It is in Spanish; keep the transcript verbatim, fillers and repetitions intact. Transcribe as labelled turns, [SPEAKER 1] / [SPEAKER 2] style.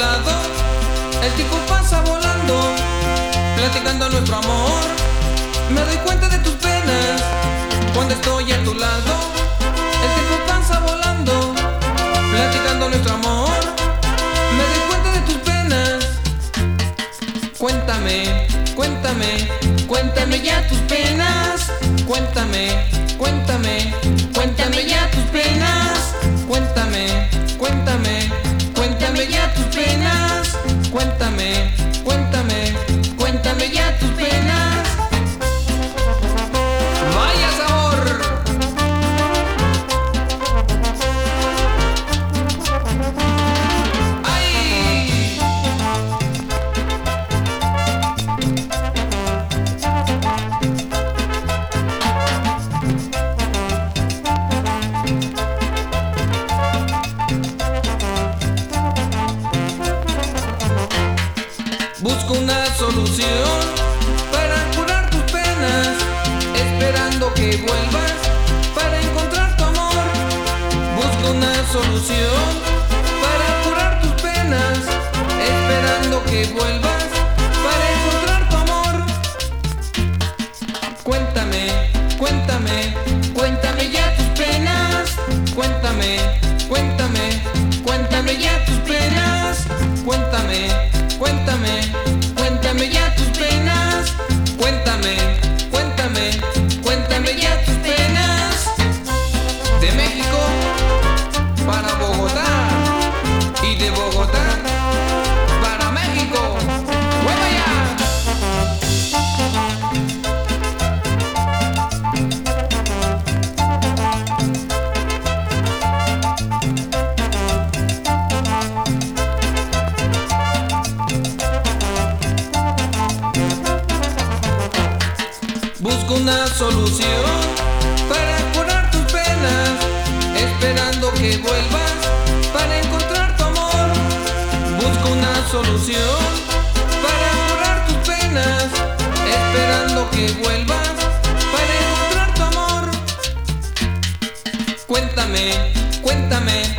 [SPEAKER 1] lado, el tiempo pasa volando, platicando nuestro amor. Me doy cuenta de tus penas cuando estoy a tu lado. El tiempo pasa volando, platicando nuestro amor. Me doy cuenta de tus penas. Cuéntame, cuéntame, cuéntame ya tus penas. Cuéntame, cuéntame, cuéntame ya tus penas. Cuéntame, cuéntame, cuéntame ya tus penas. Cuéntame, cuéntame, cuéntame ya tus penas. ¡Vaya sabor! ¡Ay! Busco una solución para curar tus penas, esperando que vuelvas para encontrar tu amor. Busco una solución para curar tus penas, esperando que vuelvas para encontrar tu amor. Cuéntame, cuéntame, cuéntame ya tus penas. Cuéntame, cuéntame, cuéntame ya tus penas. Cuéntame, cuéntame, cuéntame ya tus penas. Cuéntame, cuéntame, cuéntame ya tus penas. De México para Bogotá y de Bogotá para México. ¡Hueva ya! Busco una solución para curar tus penas, esperando que vuelvas para encontrar tu amor. Busco una solución para curar tus penas, esperando que vuelvas para encontrar tu amor. Cuéntame, cuéntame,